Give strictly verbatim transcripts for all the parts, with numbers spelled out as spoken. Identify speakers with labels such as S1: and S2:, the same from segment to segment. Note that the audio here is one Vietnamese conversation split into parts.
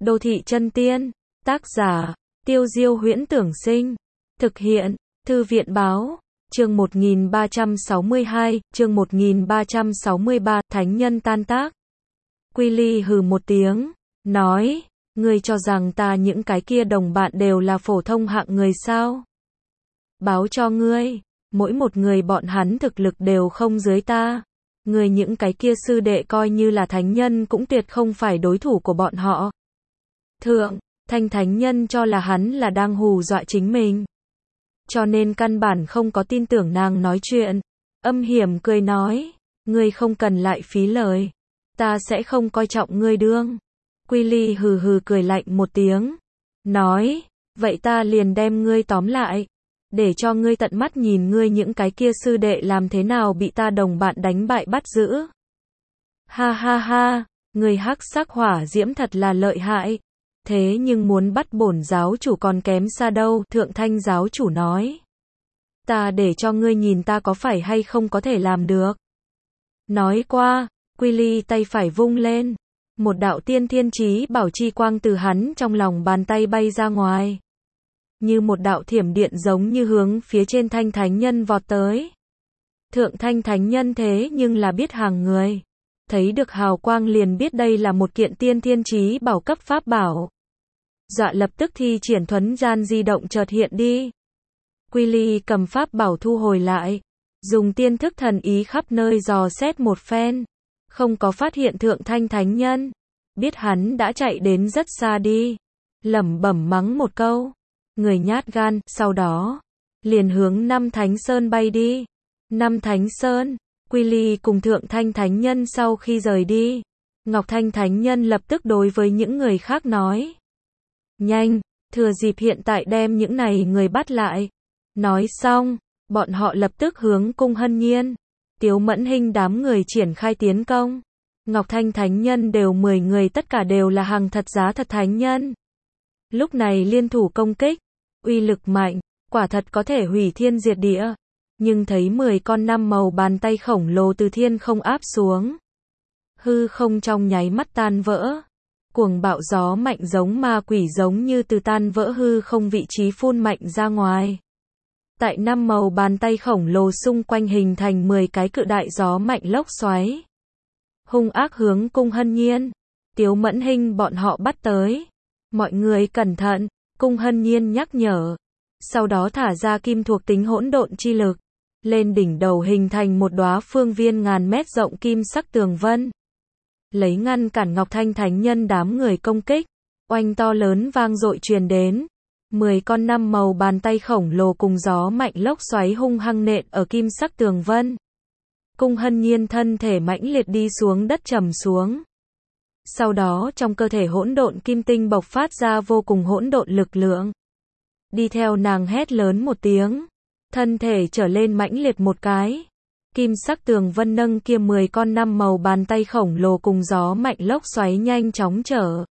S1: Đô thị chân tiên, tác giả, Tiêu Diêu Huyễn Tưởng Sinh, thực hiện, Thư viện Báo, chương một nghìn ba trăm sáu mươi hai, chương một nghìn ba trăm sáu mươi ba, thánh nhân tan tác. Quy Ly hừ một tiếng, nói, ngươi cho rằng ta những cái kia đồng bạn đều là phổ thông hạng người sao? Báo cho ngươi, mỗi một người bọn hắn thực lực đều không dưới ta. Ngươi những cái kia sư đệ coi như là thánh nhân cũng tuyệt không phải đối thủ của bọn họ. Thượng, Thanh thánh nhân cho là hắn là đang hù dọa chính mình. Cho nên căn bản không có tin tưởng nàng nói chuyện. Âm hiểm cười nói, ngươi không cần lại phí lời. Ta sẽ không coi trọng ngươi đương. Quy Ly hừ hừ cười lạnh một tiếng. Nói, vậy ta liền đem ngươi tóm lại. Để cho ngươi tận mắt nhìn ngươi những cái kia sư đệ làm thế nào bị ta đồng bạn đánh bại bắt giữ. Ha ha ha, ngươi hắc sắc hỏa diễm thật là lợi hại. Thế nhưng muốn bắt bổn giáo chủ còn kém xa đâu, Thượng Thanh giáo chủ nói. Ta để cho ngươi nhìn ta có phải hay không có thể làm được. Nói qua, Quy Ly tay phải vung lên. Một đạo tiên thiên chí bảo chi quang từ hắn trong lòng bàn tay bay ra ngoài. Như một đạo thiểm điện giống như hướng phía trên Thanh thánh nhân vọt tới. Thượng Thanh thánh nhân thế nhưng là biết hàng người. Thấy được hào quang liền biết đây là một kiện tiên thiên chí bảo cấp pháp bảo. Dọa lập tức thi triển thuấn gian di động chợt hiện đi. Quy Ly cầm pháp bảo thu hồi lại. Dùng tiên thức thần ý khắp nơi dò xét một phen. Không có phát hiện Thượng Thanh thánh nhân. Biết hắn đã chạy đến rất xa đi. Lẩm bẩm mắng một câu. Người nhát gan, sau đó. Liền hướng Năm Thánh Sơn bay đi. Năm Thánh Sơn. Quy Ly cùng Thượng Thanh thánh nhân sau khi rời đi. Ngọc Thanh thánh nhân lập tức đối với những người khác nói. Nhanh, thừa dịp hiện tại đem những này người bắt lại. Nói xong, bọn họ lập tức hướng Cung Hân Nhiên, Tiếu Mẫn Hinh đám người triển khai tiến công. Ngọc Thanh thánh nhân đều mười người tất cả đều là hàng thật giá thật thánh nhân. Lúc này liên thủ công kích, uy lực mạnh, quả thật có thể hủy thiên diệt địa. Nhưng thấy mười con năm màu bàn tay khổng lồ từ thiên không áp xuống. Hư không trong nháy mắt tan vỡ. Cuồng bạo gió mạnh giống ma quỷ giống như từ tan vỡ hư không vị trí phun mạnh ra ngoài. Tại năm màu bàn tay khổng lồ xung quanh hình thành mười cái cự đại gió mạnh lốc xoáy. Hung ác hướng Cung Hân Nhiên, Tiếu Mẫn Hinh bọn họ bắt tới. Mọi người cẩn thận, Cung Hân Nhiên nhắc nhở. Sau đó thả ra kim thuộc tính hỗn độn chi lực. Lên đỉnh đầu hình thành một đóa phương viên ngàn mét rộng kim sắc tường vân. Lấy ngăn cản Ngọc Thanh thánh nhân đám người công kích. Oanh to lớn vang dội truyền đến. Mười con năm màu bàn tay khổng lồ cùng gió mạnh lốc xoáy hung hăng nện ở kim sắc tường vân. Cung Hân Nhiên thân thể mãnh liệt đi xuống đất trầm xuống. Sau đó trong cơ thể hỗn độn kim tinh bộc phát ra vô cùng hỗn độn lực lượng. Đi theo nàng hét lớn một tiếng. Thân thể trở lên mãnh liệt một cái. Kim sắc tường vân nâng kia mười con năm màu bàn tay khổng lồ cùng gió mạnh lốc xoáy nhanh chóng trở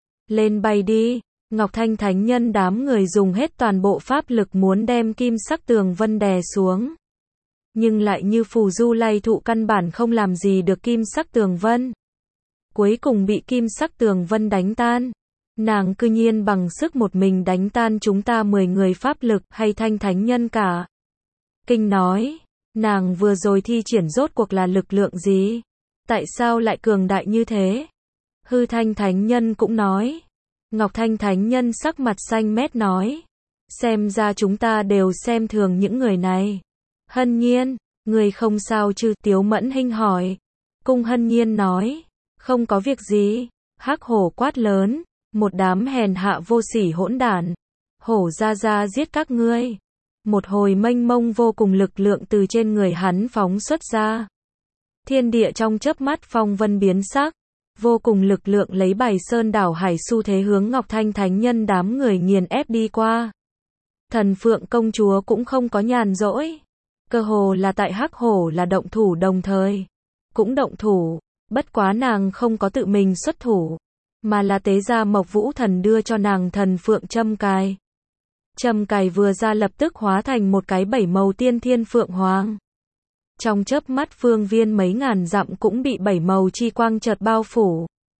S1: lên bay đi. Ngọc Thanh thánh nhân đám người dùng hết toàn bộ pháp lực muốn đem kim sắc tường vân đè xuống. Nhưng lại như phù du lay thụ căn bản không làm gì được kim sắc tường vân. Cuối cùng bị kim sắc tường vân đánh tan. Nàng cư nhiên bằng sức một mình đánh tan chúng ta mười người pháp lực hay Thanh thánh nhân cả. Kinh nói, nàng vừa rồi thi triển rốt cuộc là lực lượng gì? Tại sao lại cường đại như thế? Hư Thanh thánh nhân cũng nói. Ngọc Thanh thánh nhân sắc mặt xanh mét nói. Xem ra chúng ta đều xem thường những người này. Hân Nhiên, người không sao chứ? Tiếu Mẫn Hinh hỏi. Cung Hân Nhiên nói. Không có việc gì. Hắc hổ quát lớn. Một đám hèn hạ vô sỉ hỗn đản. Hổ ra ra giết các ngươi. Một hồi mênh mông vô cùng lực lượng từ trên người hắn phóng xuất ra. Thiên địa trong chớp mắt phong vân biến sắc. Vô cùng lực lượng lấy bài sơn đảo hải xu thế hướng Ngọc Thanh thánh nhân đám người nghiền ép đi qua. Thần Phượng công chúa cũng không có nhàn rỗi. Cơ hồ là tại Hắc hổ là động thủ đồng thời. Cũng động thủ. Bất quá nàng không có tự mình xuất thủ. Mà là tế ra Mộc Vũ Thần đưa cho nàng Thần Phượng châm cài. Châm cài vừa ra lập tức hóa thành một cái bảy màu tiên thiên phượng hoàng. Trong chớp mắt phương viên mấy ngàn dặm cũng bị bảy màu chi quang chợt bao phủ.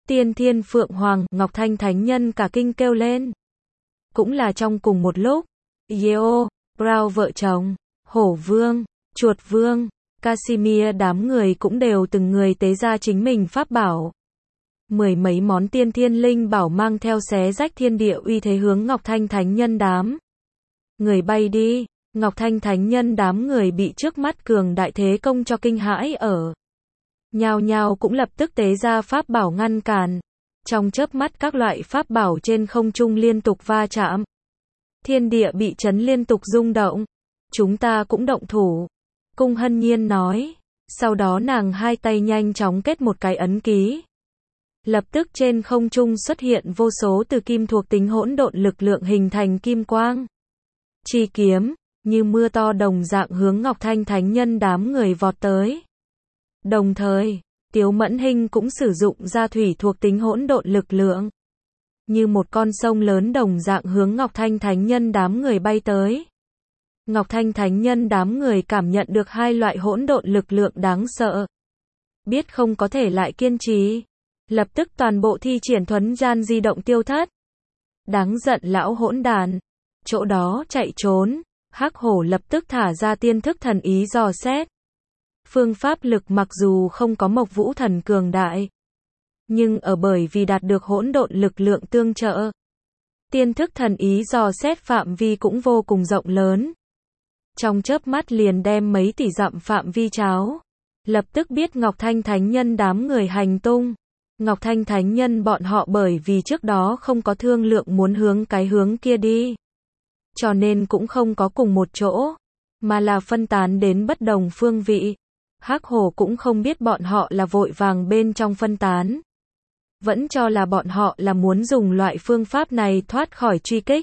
S1: Tiên Thiên Phượng Hoàng, Ngọc Thanh Thánh Nhân cả kinh kêu lên. Cũng là trong cùng một lúc, Yeo, Brown vợ chồng, Hổ Vương, Chuột Vương, Casimir đám người cũng đều từng người tế ra chính mình pháp bảo. Mười mấy món tiên thiên linh bảo mang theo xé rách thiên địa uy thế hướng Ngọc Thanh Thánh Nhân đám người bay đi. Ngọc Thanh Thánh Nhân đám người bị trước mắt cường đại thế công cho kinh hãi ở. Nhao nhao cũng lập tức tế ra pháp bảo ngăn cản. Trong chớp mắt các loại pháp bảo trên không trung liên tục va chạm. Thiên địa bị chấn liên tục rung động. Chúng ta cũng động thủ. Cung Hân Nhiên nói. Sau đó nàng hai tay nhanh chóng kết một cái ấn ký. Lập tức trên không trung xuất hiện vô số từ kim thuộc tính hỗn độn lực lượng hình thành kim quang. Chi kiếm, như mưa to đồng dạng hướng Ngọc Thanh Thánh Nhân đám người vọt tới. Đồng thời, Tiếu Mẫn Hinh cũng sử dụng ra thủy thuộc tính hỗn độn lực lượng. Như một con sông lớn đồng dạng hướng Ngọc Thanh Thánh Nhân đám người bay tới. Ngọc Thanh Thánh Nhân đám người cảm nhận được hai loại hỗn độn lực lượng đáng sợ. Biết không có thể lại kiên trì. Lập tức toàn bộ thi triển thuấn gian di động tiêu thất. Đáng giận lão hỗn đàn. Chỗ đó chạy trốn. Hắc Hổ lập tức thả ra tiên thức thần ý dò xét. Phương pháp lực mặc dù không có Mộc Vũ Thần cường đại, nhưng ở bởi vì đạt được hỗn độn lực lượng tương trợ, tiên thức thần ý dò xét phạm vi cũng vô cùng rộng lớn. Trong chớp mắt liền đem mấy tỷ dặm phạm vi cháo. Lập tức biết Ngọc Thanh Thánh Nhân đám người hành tung. Ngọc Thanh Thánh Nhân bọn họ bởi vì trước đó không có thương lượng muốn hướng cái hướng kia đi, cho nên cũng không có cùng một chỗ, mà là phân tán đến bất đồng phương vị. Hắc Hổ cũng không biết bọn họ là vội vàng bên trong phân tán. Vẫn cho là bọn họ là muốn dùng loại phương pháp này thoát khỏi truy kích.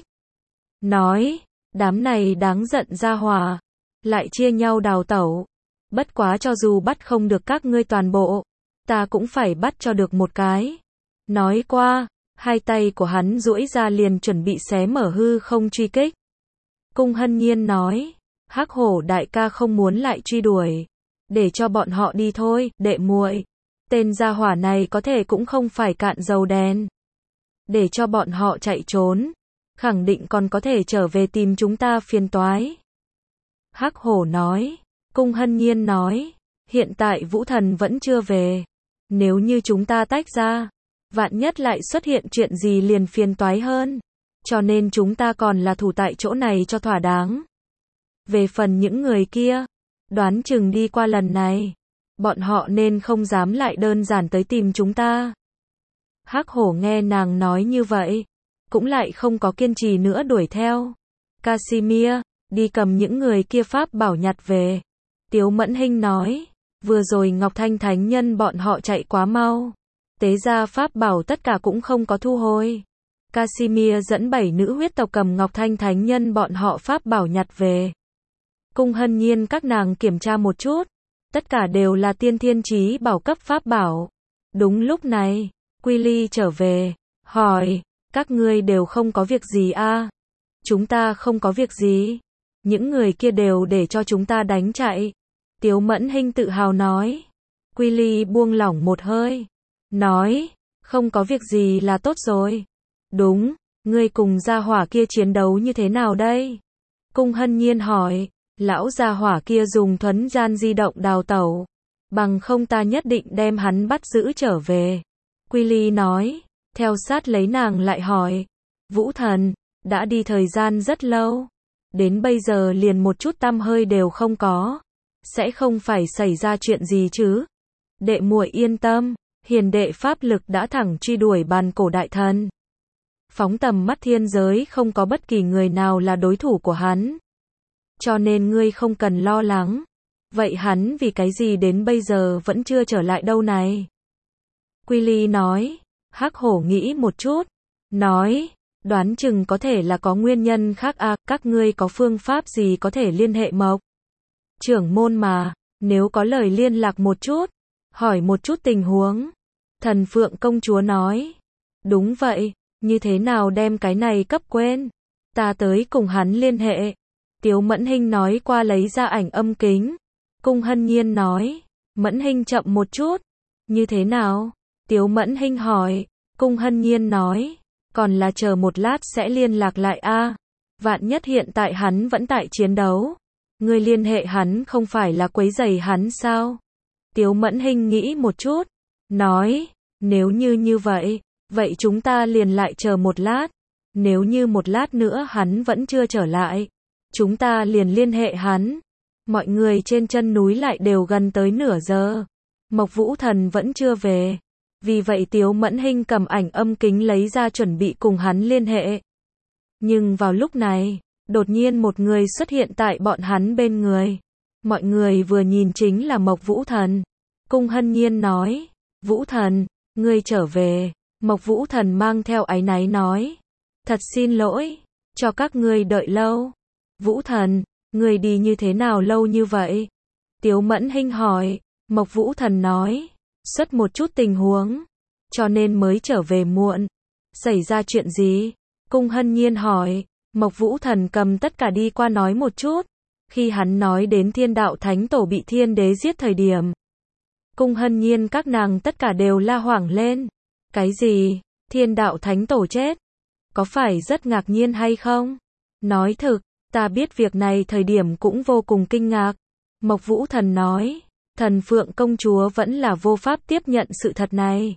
S1: Nói, đám này đáng giận ra hỏa, lại chia nhau đào tẩu. Bất quá cho dù bắt không được các ngươi toàn bộ, ta cũng phải bắt cho được một cái. Nói qua, hai tay của hắn duỗi ra liền chuẩn bị xé mở hư không truy kích. Cung Hân Nhiên nói, Hắc Hổ đại ca không muốn lại truy đuổi. Để cho bọn họ đi thôi, đệ muội. Tên gia hỏa này có thể cũng không phải cạn dầu đen. Để cho bọn họ chạy trốn, khẳng định còn có thể trở về tìm chúng ta phiền toái. Hắc Hổ nói. Cung Hân Nhiên nói, hiện tại Vũ Thần vẫn chưa về. Nếu như chúng ta tách ra, vạn nhất lại xuất hiện chuyện gì liền phiền toái hơn. Cho nên chúng ta còn là thủ tại chỗ này cho thỏa đáng. Về phần những người kia, đoán chừng đi qua lần này, bọn họ nên không dám lại đơn giản tới tìm chúng ta. Hắc Hổ nghe nàng nói như vậy, cũng lại không có kiên trì nữa đuổi theo. Casimir, đi cầm những người kia pháp bảo nhặt về. Tiếu Mẫn Hinh nói, vừa rồi Ngọc Thanh Thánh Nhân bọn họ chạy quá mau. Tế ra pháp bảo tất cả cũng không có thu hồi. Casimir dẫn bảy nữ huyết tộc cầm Ngọc Thanh Thánh Nhân bọn họ pháp bảo nhặt về. Cung Hân Nhiên các nàng kiểm tra một chút. Tất cả đều là tiên thiên chí bảo cấp pháp bảo. Đúng lúc này, Quy Ly trở về, hỏi, các ngươi đều không có việc gì à? Chúng ta không có việc gì. Những người kia đều để cho chúng ta đánh chạy. Tiếu Mẫn Hinh tự hào nói. Quy Ly buông lỏng một hơi. Nói, không có việc gì là tốt rồi. Đúng, ngươi cùng gia hỏa kia chiến đấu như thế nào đây? Cung Hân Nhiên hỏi. Lão gia hỏa kia dùng thuấn gian di động đào tẩu. Bằng không ta nhất định đem hắn bắt giữ trở về. Quy Ly nói. Theo sát lấy nàng lại hỏi. Vũ Thần, đã đi thời gian rất lâu. Đến bây giờ liền một chút tăm hơi đều không có. Sẽ không phải xảy ra chuyện gì chứ? Đệ muội yên tâm. Hiền đệ pháp lực đã thẳng truy đuổi bàn cổ đại thần. Phóng tầm mắt thiên giới không có bất kỳ người nào là đối thủ của hắn. Cho nên ngươi không cần lo lắng. Vậy hắn vì cái gì đến bây giờ vẫn chưa trở lại đâu này? Quy Ly nói. Hắc Hổ nghĩ một chút. Nói. Đoán chừng có thể là có nguyên nhân khác à, các ngươi có phương pháp gì có thể liên hệ Mộc trưởng môn mà, nếu có lời liên lạc một chút, hỏi một chút tình huống. Thần Phượng công chúa nói. Đúng vậy, như thế nào đem cái này cấp quên? Ta tới cùng hắn liên hệ. Tiếu Mẫn Hinh nói qua lấy ra ảnh âm kính. Cung Hân Nhiên nói. Mẫn Hinh chậm một chút. Như thế nào? Tiếu Mẫn Hinh hỏi. Cung Hân Nhiên nói. Còn là chờ một lát sẽ liên lạc lại a. Vạn nhất hiện tại hắn vẫn tại chiến đấu. Ngươi liên hệ hắn không phải là quấy rầy hắn sao? Tiếu Mẫn Hinh nghĩ một chút. Nói. Nếu như như vậy. Vậy chúng ta liền lại chờ một lát. Nếu như một lát nữa hắn vẫn chưa trở lại. Chúng ta liền liên hệ hắn. Mọi người trên chân núi lại đều gần tới nửa giờ. Mộc Vũ Thần vẫn chưa về. Vì vậy Tiếu Mẫn Hinh cầm ảnh âm kính lấy ra chuẩn bị cùng hắn liên hệ. Nhưng vào lúc này, đột nhiên một người xuất hiện tại bọn hắn bên người. Mọi người vừa nhìn chính là Mộc Vũ Thần. Cung Hân Nhiên nói. Vũ Thần, ngươi trở về. Mộc Vũ Thần mang theo áy náy nói. Thật xin lỗi, cho các ngươi đợi lâu. Vũ Thần, ngươi đi như thế nào lâu như vậy? Tiếu Mẫn Hinh hỏi. Mộc Vũ Thần nói. Xuất một chút tình huống, cho nên mới trở về muộn. Xảy ra chuyện gì? Cung Hân Nhiên hỏi. Mộc Vũ Thần cầm tất cả đi qua nói một chút. Khi hắn nói đến Thiên Đạo Thánh Tổ bị Thiên Đế giết thời điểm, Cung Hân Nhiên các nàng tất cả đều la hoảng lên. Cái gì? Thiên Đạo Thánh Tổ chết? Có phải rất ngạc nhiên hay không? Nói thực, ta biết việc này thời điểm cũng vô cùng kinh ngạc. Mộc Vũ Thần nói. Thần Phượng công chúa vẫn là vô pháp tiếp nhận sự thật này.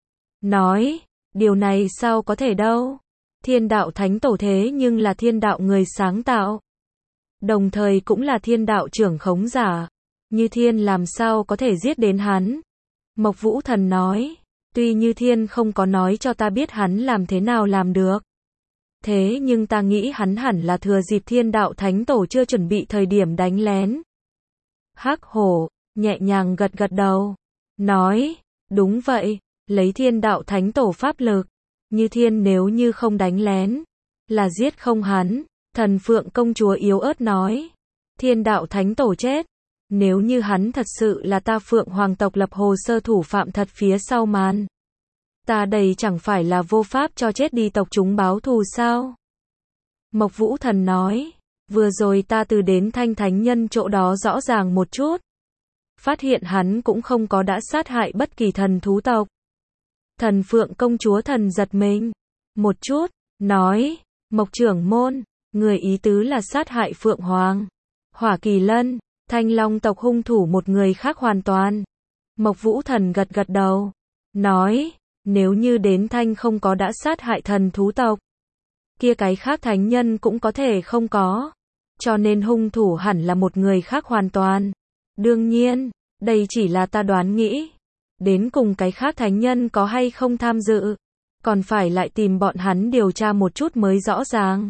S1: Nói. Điều này sao có thể đâu? Thiên Đạo Thánh Tổ thế nhưng là thiên đạo người sáng tạo. Đồng thời cũng là thiên đạo trưởng khống giả. Như Thiên làm sao có thể giết đến hắn? Mộc Vũ Thần nói. Tuy Như Thiên không có nói cho ta biết hắn làm thế nào làm được. Thế nhưng ta nghĩ hắn hẳn là thừa dịp Thiên Đạo Thánh Tổ chưa chuẩn bị thời điểm đánh lén. Hắc Hổ nhẹ nhàng gật gật đầu. Nói. Đúng vậy. Lấy Thiên Đạo Thánh Tổ pháp lực. Như Thiên nếu như không đánh lén. Là giết không hắn. Thần Phượng công chúa yếu ớt nói. Thiên Đạo Thánh Tổ chết. Nếu như hắn thật sự là ta Phượng Hoàng tộc lập hồ sơ thủ phạm thật phía sau màn. Ta đây chẳng phải là vô pháp cho chết đi tộc chúng báo thù sao? Mộc Vũ Thần nói. Vừa rồi ta từ đến Thanh Thánh Nhân chỗ đó rõ ràng một chút. Phát hiện hắn cũng không có đã sát hại bất kỳ thần thú tộc. Thần Phượng công chúa thần giật mình. Một chút. Nói. Mộc trưởng môn. Người ý tứ là sát hại Phượng Hoàng, Hỏa Kỳ Lân, Thanh Long tộc hung thủ một người khác hoàn toàn. Mộc Vũ Thần gật gật đầu. Nói. Nếu như đến Thanh không có đã sát hại thần thú tộc. Kia cái khác thánh nhân cũng có thể không có. Cho nên hung thủ hẳn là một người khác hoàn toàn. Đương nhiên, đây chỉ là ta đoán nghĩ. Đến cùng cái khác thánh nhân có hay không tham dự. Còn phải lại tìm bọn hắn điều tra một chút mới rõ ràng.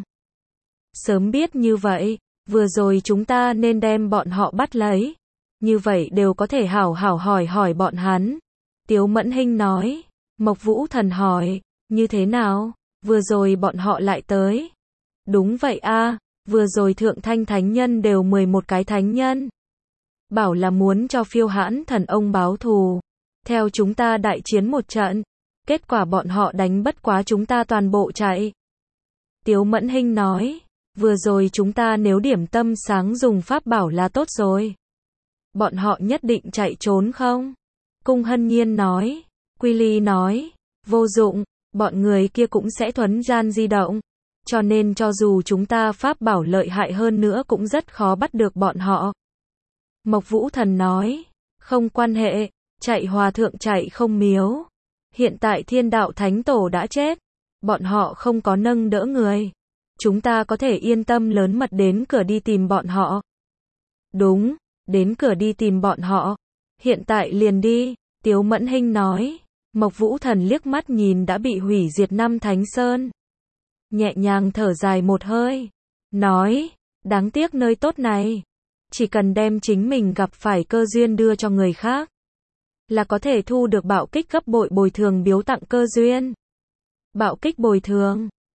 S1: Sớm biết như vậy, vừa rồi chúng ta nên đem bọn họ bắt lấy. Như vậy đều có thể hảo hảo hỏi hỏi bọn hắn. Tiếu Mẫn Hinh nói. Mộc Vũ Thần hỏi. Như thế nào? Vừa rồi bọn họ lại tới. Đúng vậy a, vừa rồi Thượng Thanh Thánh Nhân đều mười một cái thánh nhân. Bảo là muốn cho Phiêu Hãn Thần ông báo thù. Theo chúng ta đại chiến một trận. Kết quả bọn họ đánh bất quá chúng ta toàn bộ chạy. Tiếu Mẫn Hinh nói. Vừa rồi chúng ta nếu điểm tâm sáng dùng pháp bảo là tốt rồi. Bọn họ nhất định chạy trốn không? Cung Hân Nhiên nói. Quy Ly nói. Vô dụng, bọn người kia cũng sẽ thuấn gian di động. Cho nên cho dù chúng ta pháp bảo lợi hại hơn nữa cũng rất khó bắt được bọn họ. Mộc Vũ Thần nói. Không quan hệ, chạy hòa thượng chạy không miếu. Hiện tại Thiên Đạo Thánh Tổ đã chết. Bọn họ không có nâng đỡ người. Chúng ta có thể yên tâm lớn mật đến cửa đi tìm bọn họ. Đúng, đến cửa đi tìm bọn họ. Hiện tại liền đi, Tiếu Mẫn Hinh nói. Mộc Vũ Thần liếc mắt nhìn đã bị hủy diệt năm Thánh Sơn. Nhẹ nhàng thở dài một hơi. Nói, đáng tiếc nơi tốt này. Chỉ cần đem chính mình gặp phải cơ duyên đưa cho người khác. Là có thể thu được bạo kích gấp bội bồi thường biếu tặng cơ duyên. Bạo kích bồi thường.